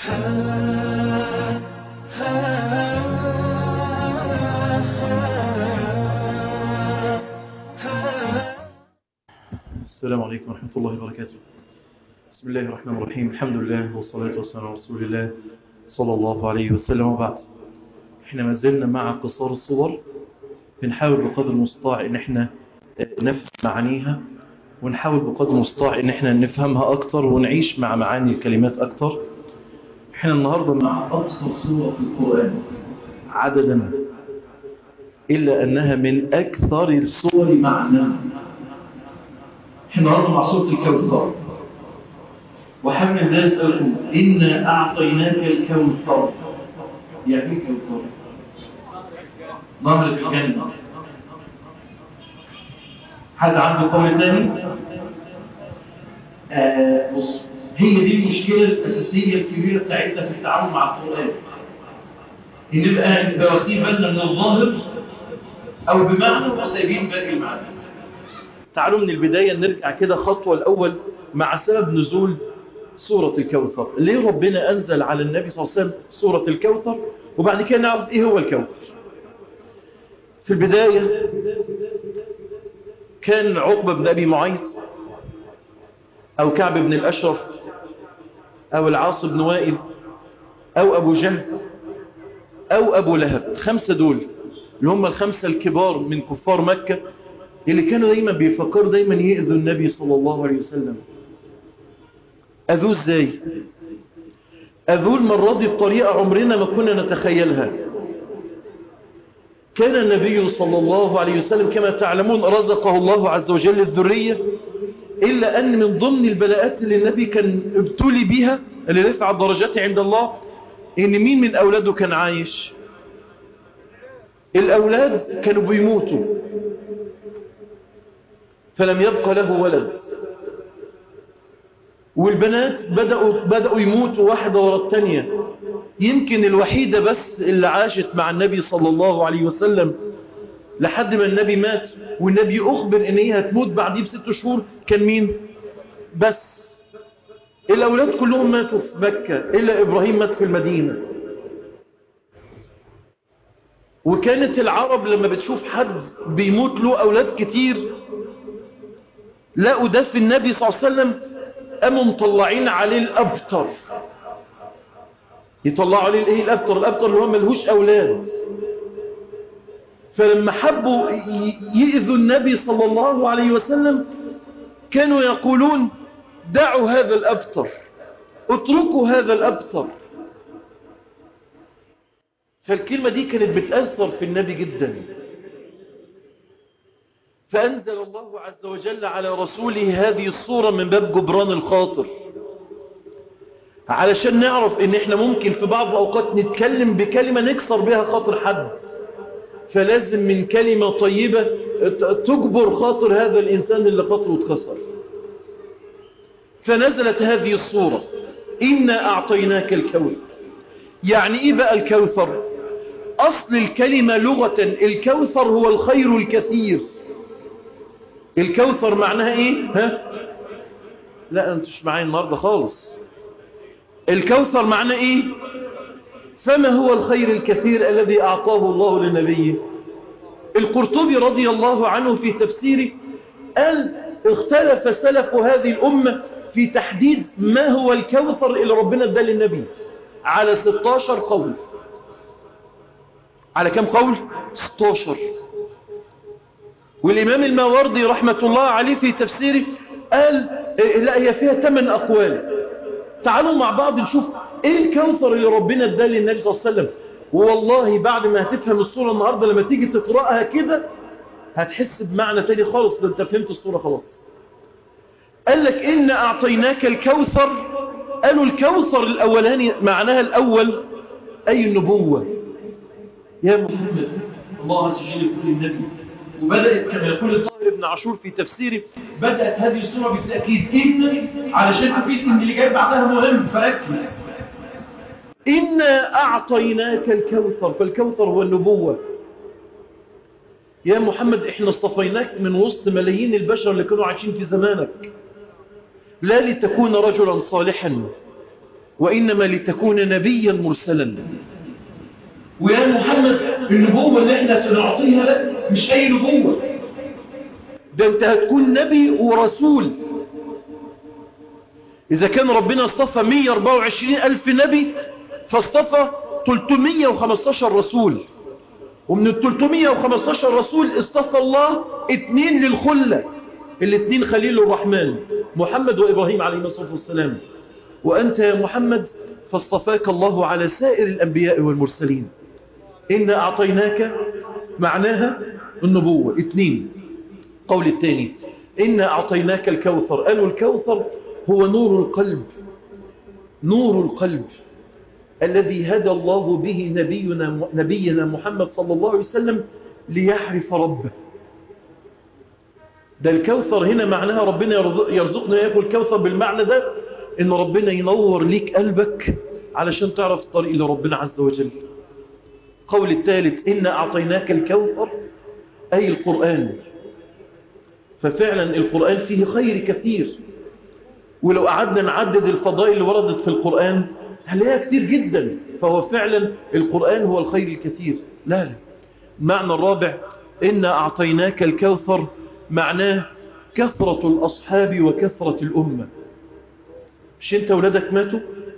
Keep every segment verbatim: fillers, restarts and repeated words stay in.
السلام عليكم ورحمة الله وبركاته. بسم الله الرحمن الرحيم. الحمد لله والصلاة والسلام على رسول الله صلى الله عليه وسلم. وبعد، احنا ما زلنا مع قصار الصور، بنحاول بقدر المستطاع ان احنا نفهم معانيها، ونحاول بقدر المستطاع ان احنا نفهمها اكتر ونعيش مع معاني الكلمات اكتر. احنا النهاردة مع اقصر سورة في القرآن عددا، الا انها من اكثر السور معنى. احنا النهاردة مع سورة الكوثر، وحمل الناس أسألكم إنا أعطيناك الكوثر. يعني ايه الكوثر؟ نهر في الجنة. حد عنده قول ثاني؟ آه بص، هي دي المشكلة الأساسية الكبيرة بتاعتنا في التعامل مع القرآن، إن نبقى نبقى واخدين بالنا من الظاهر أو بمعنى وسايبين باقي المعنى. تعالوا من البداية نرجع كده خطوة الأول مع سبب نزول سورة الكوثر. ليه ربنا أنزل على النبي صلى الله عليه وسلم سورة الكوثر؟ وبعد كده نعرف إيه هو الكوثر. في البداية كان عقبة بن أبي معيط أو كعب بن الأشرف أو العاص بن وائل أو أبو جهل أو أبو لهب، خمسة دول اللي هم الخمسة الكبار من كفار مكة اللي كانوا دايما بيفكروا دايما يؤذوا النبي صلى الله عليه وسلم. أذوه ازاي؟ أذوه المرة دي بطريقة عمرنا ما كنا نتخيلها. كان النبي صلى الله عليه وسلم كما تعلمون رزقه الله عز وجل الذرية، إلا أن من ضمن البلاءات اللي النبي كان ابتلي بها اللي رفع الدرجات عند الله، إن مين من أولاده كان عايش؟ الأولاد كانوا بيموتوا، فلم يبقى له ولد، والبنات بدأوا, بدأوا يموتوا واحدة ورا التانية. يمكن الوحيدة بس اللي عاشت مع النبي صلى الله عليه وسلم لحد ما النبي مات، والنبي أخبر إن هي هتموت بعديه بست شهور، كان مين؟ بس الأولاد كلهم ماتوا في مكة إلا إبراهيم مات في المدينة. وكانت العرب لما بتشوف حد بيموت له أولاد كتير لقوا ده في النبي صلى الله عليه وسلم، قاموا مطلعين عليه الأبتر. يطلعوا عليه الايه؟ الأبتر. الأبتر اللي هو ملهوش أولاد. فلما حبوا يؤذوا النبي صلى الله عليه وسلم كانوا يقولون دعوا هذا الأبتر، اتركوا هذا الأبتر. فالكلمة دي كانت بتأثر في النبي جدا، فأنزل الله عز وجل على رسوله هذه الصورة من باب جبران الخاطر، علشان نعرف ان احنا ممكن في بعض الأوقات نتكلم بكلمة نكسر بها خاطر حد، فلازم من كلمة طيبة تجبر خاطر هذا الإنسان اللي خاطره اتكسر. فنزلت هذه الصورة إنا أعطيناك الكوثر. يعني إيه بقى الكوثر؟ أصل الكلمة لغة الكوثر هو الخير الكثير. الكوثر معناها إيه؟ ها؟ لا أنت مش معايا النهاردة خالص. الكوثر معناه إيه؟ فما هو الخير الكثير الذي أعطاه الله لنبيه؟ القرطبي رضي الله عنه في تفسيره قال اختلف سلف هذه الأمة في تحديد ما هو الكوثر اللي ربنا اداه للنبي على ستة عشر قول. على كم قول؟ ستة عشر. والإمام الماوردي رحمة الله عليه في تفسيره قال لا، هي فيها ثمان أقوال. تعالوا مع بعض نشوف ايه الكوثر اللي ربنا اداه للنبي صلى الله عليه وسلم. والله بعد ما هتفهم الصورة النهاردة لما تيجي تقرأها كده هتحس بمعنى تاني خالص. ده انت فهمت الصورة خلاص. قال لك إنا أعطيناك الكوثر. قالوا الكوثر الأولاني معناها الأول أي النبوة. يا محمد الله عز وجل يقول للنبي، وبدأت كما يقول الطاهر بن عاشور في تفسيره بدأت هذه السورة بالتأكيد إن، علشان تفيد إن اللي جاي بعدها مهم، فركز. إنا أعطيناك الكوثر، فالكوثر هو النبوة. يا محمد إحنا اصطفيناك من وسط ملايين البشر اللي كانوا عايشين في زمانك، لا لتكون رجلا صالحا وإنما لتكون نبيا مرسلا. ويا محمد النبوة اللي احنا سنعطيها لك مش أي نبوة، ده انت هتكون نبي ورسول. إذا كان ربنا اصطفى مئة وأربعة وعشرين ألف نبي، فاصطفى ثلاثمئة وخمسة عشر رسول، ومن ال ثلاثمئة وخمسة عشر رسول اصطفى الله اثنين للخلة، الاثنين خليل الرحمن، محمد وإبراهيم عليه الصلاة والسلام. وأنت يا محمد فاصطفاك الله على سائر الأنبياء والمرسلين. إنا أعطيناك معناها النبوة. اثنين، قول الثاني إنا أعطيناك الكوثر. قالوا الكوثر هو نور القلب، نور القلب الذي هدى الله به نبينا, نبينا محمد صلى الله عليه وسلم ليعرف ربه. ده الكوثر هنا معناها ربنا يرزقنا يأكل الكوثر بالمعنى ده، إن ربنا ينور ليك قلبك علشان تعرف الطريق لربنا عز وجل. قول الثالث إنا أعطيناك الكوثر أي القرآن. ففعلا القرآن فيه خير كثير، ولو قعدنا نعدد الفضائل اللي وردت في القرآن هنلاقيها كتير جدا. فهو فعلا القرآن هو الخير الكثير. لا لا، معنى الرابع إنا أعطيناك الكوثر معناه كثرة الأصحاب وكثرة الأمة. مش انت ولادك ماتوا؟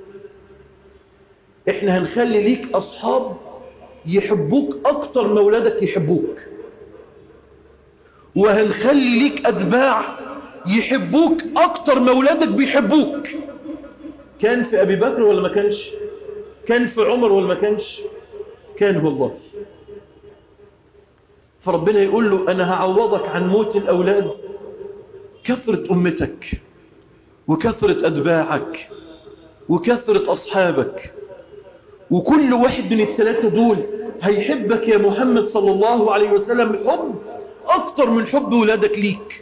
احنا هنخلي ليك أصحاب يحبوك أكتر ما ولادك يحبوك، وهنخلي ليك أتباع يحبوك أكتر ما ولادك بيحبوك. كان في أبي بكر ولا ما كانش؟ كان في عمر ولا ما كانش؟ كان والله. فربنا يقول له أنا هعوضك عن موت الأولاد كثرة أمتك وكثرة أتباعك وكثرة أصحابك، وكل واحد من الثلاثة دول هيحبك يا محمد صلى الله عليه وسلم حب أكتر من حب ولادك ليك.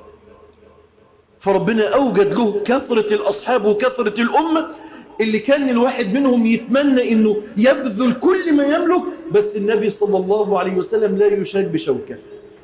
فربنا أوجد له كثرة الأصحاب وكثرة الأمة اللي كان الواحد منهم يتمنى أنه يبذل كل ما يملك، بس النبي صلى الله عليه وسلم لا يشاك بشوكة.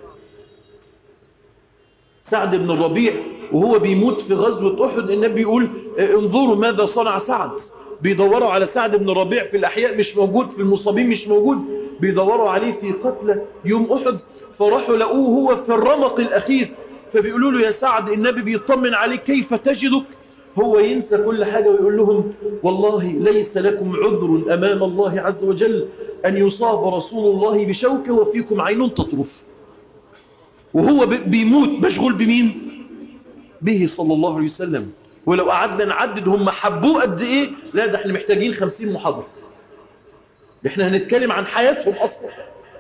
سعد بن الربيع وهو بيموت في غزوة أحد، النبي يقول انظروا ماذا صنع سعد. بيدوروا على سعد بن الربيع في الأحياء مش موجود، في المصابين مش موجود، بيدوروا عليه في قتلى يوم أحد. فراحوا لقوه هو في الرمق الأخير، فبيقولوا له يا سعد النبي بيطمن عليك كيف تجدك؟ هو ينسى كل حاجة ويقول لهم والله ليس لكم عذر أمام الله عز وجل أن يصاب رسول الله بشوكة وفيكم عين تطرف. وهو بيموت مشغول بمين؟ به صلى الله عليه وسلم. ولو قعدنا نعدد هم حبوه قد ايه، لا ده احنا محتاجين خمسين محاضرة. احنا هنتكلم عن حياتهم اصلا.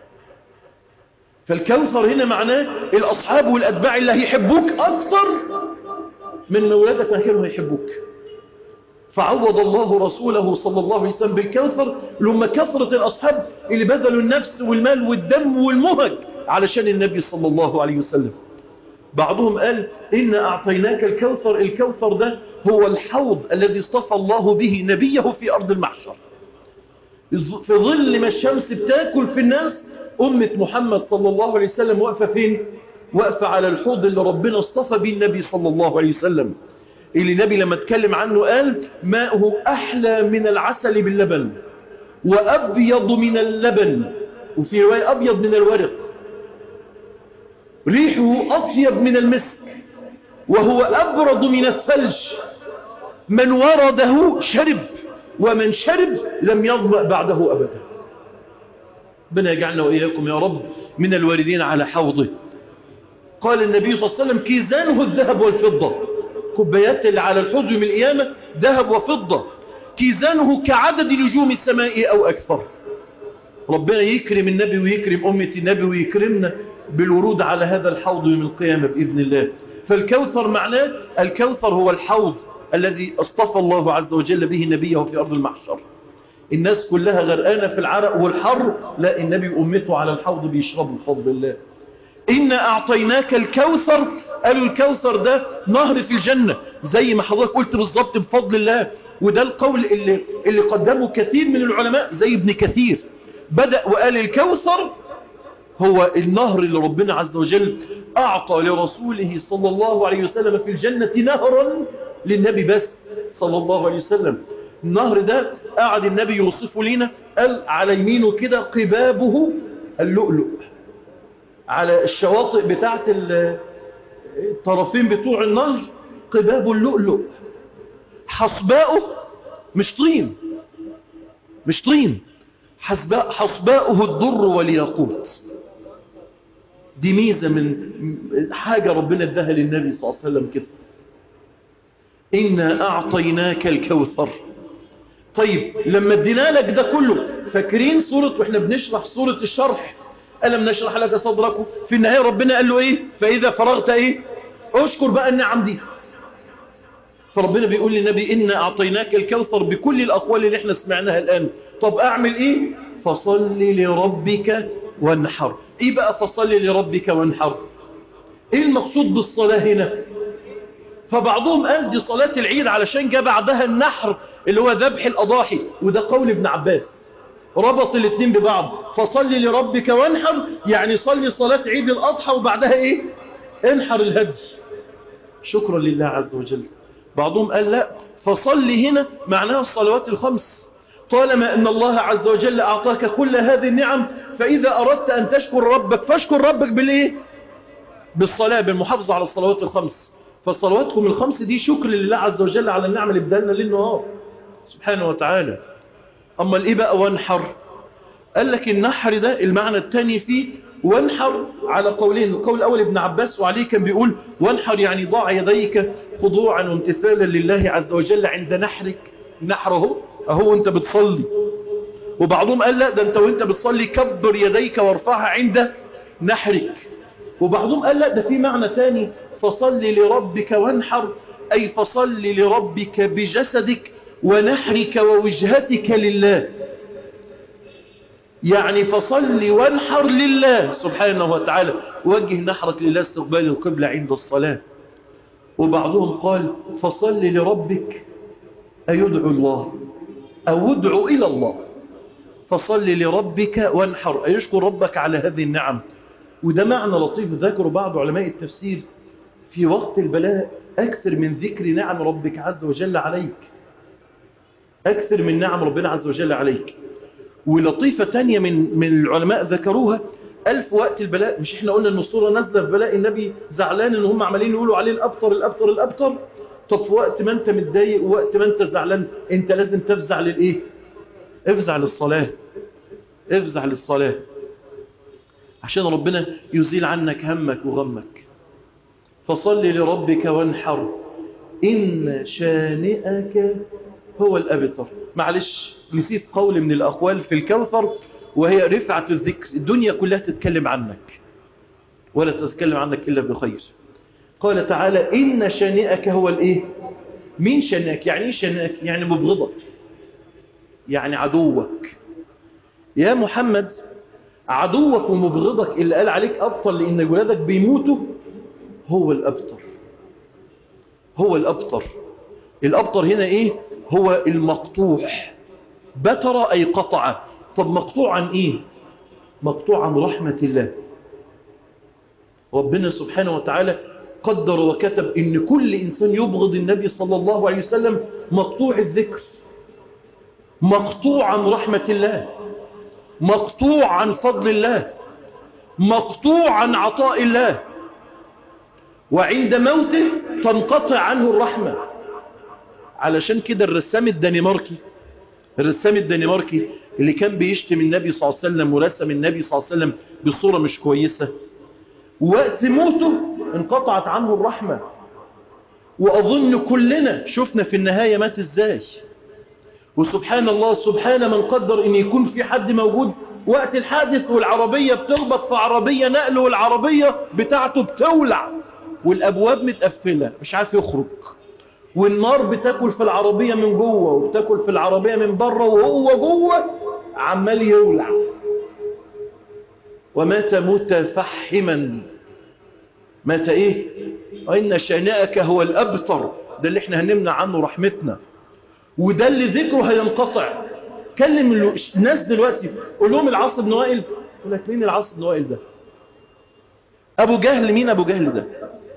فالكوثر هنا معناه الاصحاب والاتباع اللي هيحبوك اكتر من مولادك ما كانوا هيحبوك. فعوض الله رسوله صلى الله عليه وسلم بالكوثر لما كثرة الاصحاب اللي بذلوا النفس والمال والدم والمهج علشان النبي صلى الله عليه وسلم. بعضهم قال إنا أعطيناك الكوثر. الكوثر ده هو الحوض الذي اصطفى الله به نبيه في أرض المحشر. في ظل ما الشمس بتاكل في الناس، أمة محمد صلى الله عليه وسلم واقفة فين؟ واقفة على الحوض اللي ربنا اصطفى به النبي صلى الله عليه وسلم، اللي النبي لما اتكلم عنه قال ماءه أحلى من العسل باللبن وأبيض من اللبن، وفي رواية أبيض من الورق، ريحه أطيب من المسك، وهو أبرد من الثلج. من ورده شرب، ومن شرب لم يظمأ بعده أبدا. ربنا يجعلنا وإياكم يا رب من الواردين على حوضه. قال النبي صلى الله عليه وسلم كيزانه الذهب والفضة. كوبايات اللي على الحوض يوم القيامة ذهب وفضة، كيزانه كعدد نجوم السماء أو أكثر. ربنا يكرم النبي ويكرم أمة النبي ويكرمنا بالورود على هذا الحوض يوم القيامة بإذن الله. فالكوثر معناه الكوثر هو الحوض الذي اصطفى الله عز وجل به نبيه في أرض المحشر. الناس كلها غرقانة في العرق والحر، لا النبي وأمته على الحوض بيشربوا بفضل الله. إنا أعطيناك الكوثر. قالوا الكوثر ده نهر في الجنة زي ما حضرتك قلت بالضبط بفضل الله. وده القول اللي, اللي قدمه كثير من العلماء زي ابن كثير، بدأ وقال الكوثر هو النهر اللي ربنا عز وجل أعطى لرسوله صلى الله عليه وسلم في الجنة نهرا للنبي بس صلى الله عليه وسلم. النهر ده قعد النبي يوصفه لنا، قال على يمينه كده قبابه اللؤلؤ، على الشواطئ بتاعت الطرفين بتوع النهر قباب اللؤلؤ، حصباؤه مش طين، مش طين، حصباؤه الضر والياقوت. دي ميزة من حاجة ربنا اداها للنبي صلى الله عليه وسلم كده. إنا أعطيناك الكوثر. طيب لما ادينا لك ده كله، فاكرين سورة واحنا بنشرح سورة الشرح، ألم نشرح لك صدرك؟ في النهاية ربنا قال له إيه؟ فإذا فرغت إيه؟ أشكر بقى النعم دي. فربنا بيقول للنبي إنا أعطيناك الكوثر بكل الأقوال اللي احنا سمعناها الآن. طب أعمل إيه؟ فصل لربك وانحر. إيه بقى فصل لربك وانحر؟ إيه المقصود بالصلاة هنا؟ فبعضهم قال دي صلاة العيد علشان جاء بعدها النحر اللي هو ذبح الأضاحي، وده قول ابن عباس، ربط الاثنين ببعض. فصل لربك وانحر يعني صلي صلاة عيد الأضحى وبعدها إيه؟ انحر الهدي شكرا لله عز وجل. بعضهم قال لا، فصل هنا معناها الصلوات الخمس، طالما أن الله عز وجل أعطاك كل هذه النعم، فإذا أردت أن تشكر ربك فاشكر ربك بالإيه؟ بالصلاة، بالمحافظة على الصلوات الخمس. فصلواتكم الخمس دي شكر لله عز وجل على النعم اللي بدلنا للنهار سبحانه وتعالى. أما الإيه بقى وانحر؟ قال لك النحر ده المعنى الثاني فيه وانحر على قولين. القول الأول ابن عباس وعليه كان بيقول وانحر يعني ضع يديك خضوعا وامتثالا لله عز وجل عند نحرك. نحره أهو أنت بتصلي. وبعضهم قال لا، ده أنت وأنت بتصلي كبر يديك وارفعها عند نحرك. وبعضهم قال لا، ده في معنى تاني، فصل لربك وانحر أي فصل لربك بجسدك ونحرك ووجهتك لله، يعني فصل وانحر لله سبحانه وتعالى، وجه نحرك لله استقبال القبلة عند الصلاة. وبعضهم قال فصل لربك أي ادعو الله أو ادعو إلى الله، فصل لربك وانحر أي يشكر ربك على هذه النعم. وده معنى لطيف ذكره بعض علماء التفسير، في وقت البلاء أكثر من ذكر نعم ربك عز وجل عليك، أكثر من نعم ربنا عز وجل عليك. ولطيفة تانية من من العلماء ذكروها، ألف وقت البلاء، مش احنا قلنا ان الصورة نازلة في بلاء النبي زعلان ان هم عمالين يقولوا عليه الأبطر الأبطر الأبطر. طب في وقت ما انت متضايق ووقت ما انت زعلان انت لازم تفزع للإيه؟ افزع للصلاة، افزع للصلاة عشان ربنا يزيل عنك همك وغمك. فصل لربك وانحر إن شانئك هو الأبتر. معلش نسيت قول من الأقوال في الكوثر وهي رفعة الذكر، الدنيا كلها تتكلم عنك ولا تتكلم عنك إلا بخير. قال تعالى إن شانئك هو الإيه؟ مين شانئك؟ يعني إيه شانئك؟ يعني مبغضك، يعني عدوك. يا محمد عدوك ومبغضك اللي قال عليك أبطل لأن ولادك بيموتوا هو الأبتر، هو الأبتر. الأبتر هنا إيه؟ هو المقطوع. بتر أي قطع. طب مقطوع عن إيه؟ مقطوع عن رحمة الله. ربنا سبحانه وتعالى قدر وكتب إن كل إنسان يبغض النبي صلى الله عليه وسلم مقطوع الذكر، مقطوع عن رحمة الله، مقطوع عن فضل الله، مقطوع عن عطاء الله، وعند موته تنقطع عنه الرحمة. علشان كده الرسام الدنماركي، الرسام الدنماركي اللي كان بيشتم النبي صلى الله عليه وسلم ورسم النبي صلى الله عليه وسلم بصورة مش كويسة، وقت موته انقطعت عنه الرحمة. وأظن كلنا شفنا في النهاية مات ازاي. وسبحان الله، سبحان من قدر ان يكون في حد موجود وقت الحادث والعربية بتخبط في عربية نقل والعربية بتاعته بتولع والأبواب متقفلة مش عارف يخرج، والنار بتاكل في العربية من جوه وبتاكل في العربية من بره وهو جوه عمال يولع. ومات متفحما. مات ايه؟ وإن شانئك هو الأبتر. ده اللي احنا هنمنع عنه رحمتنا، وده اللي ذكره هينقطع. كلم الناس دلوقتي قول لهم العاص بن وائل، يقول لك مين العاص بن وائل ده؟ أبو جهل. مين أبو جهل ده؟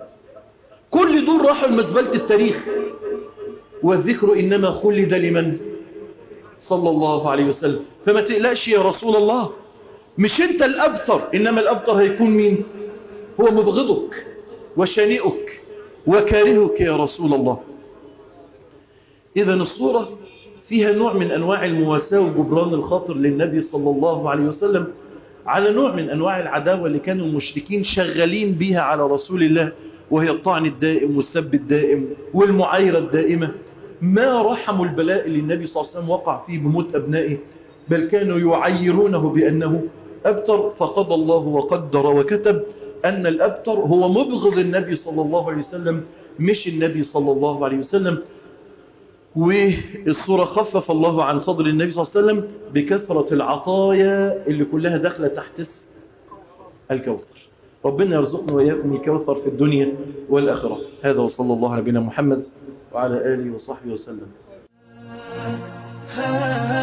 كل دول راحوا لمزبلة التاريخ. والذكر إنما خلد لمن؟ صلى الله عليه وسلم. فما تقلقش يا رسول الله، مش انت الأبتر، إنما الأبتر هيكون مين؟ هو مبغضك وشانئك وكارهك يا رسول الله. إذا الصورة فيها نوع من أنواع المواساة وجبران الخاطر للنبي صلى الله عليه وسلم على نوع من أنواع العداوة اللي كانوا المشركين شغالين بيها على رسول الله، وهي الطعن الدائم والسب الدائم والمعايرة الدائمة. ما رحموا البلاء اللي النبي صلى الله عليه وسلم وقع فيه بموت أبنائه، بل كانوا يعيرونه بأنه أبتر. فقضى الله وقدر وكتب أن الأبتر هو مبغض النبي صلى الله عليه وسلم، مش النبي صلى الله عليه وسلم. والصورة خفف الله عن صدر النبي صلى الله عليه وسلم بكثرة العطايا اللي كلها داخلة تحت اسم الكوثر. ربنا يرزقنا وإياكم الكوثر في الدنيا والآخرة. هذا وصلى الله على نبينا محمد وعلى آله وصحبه وسلم.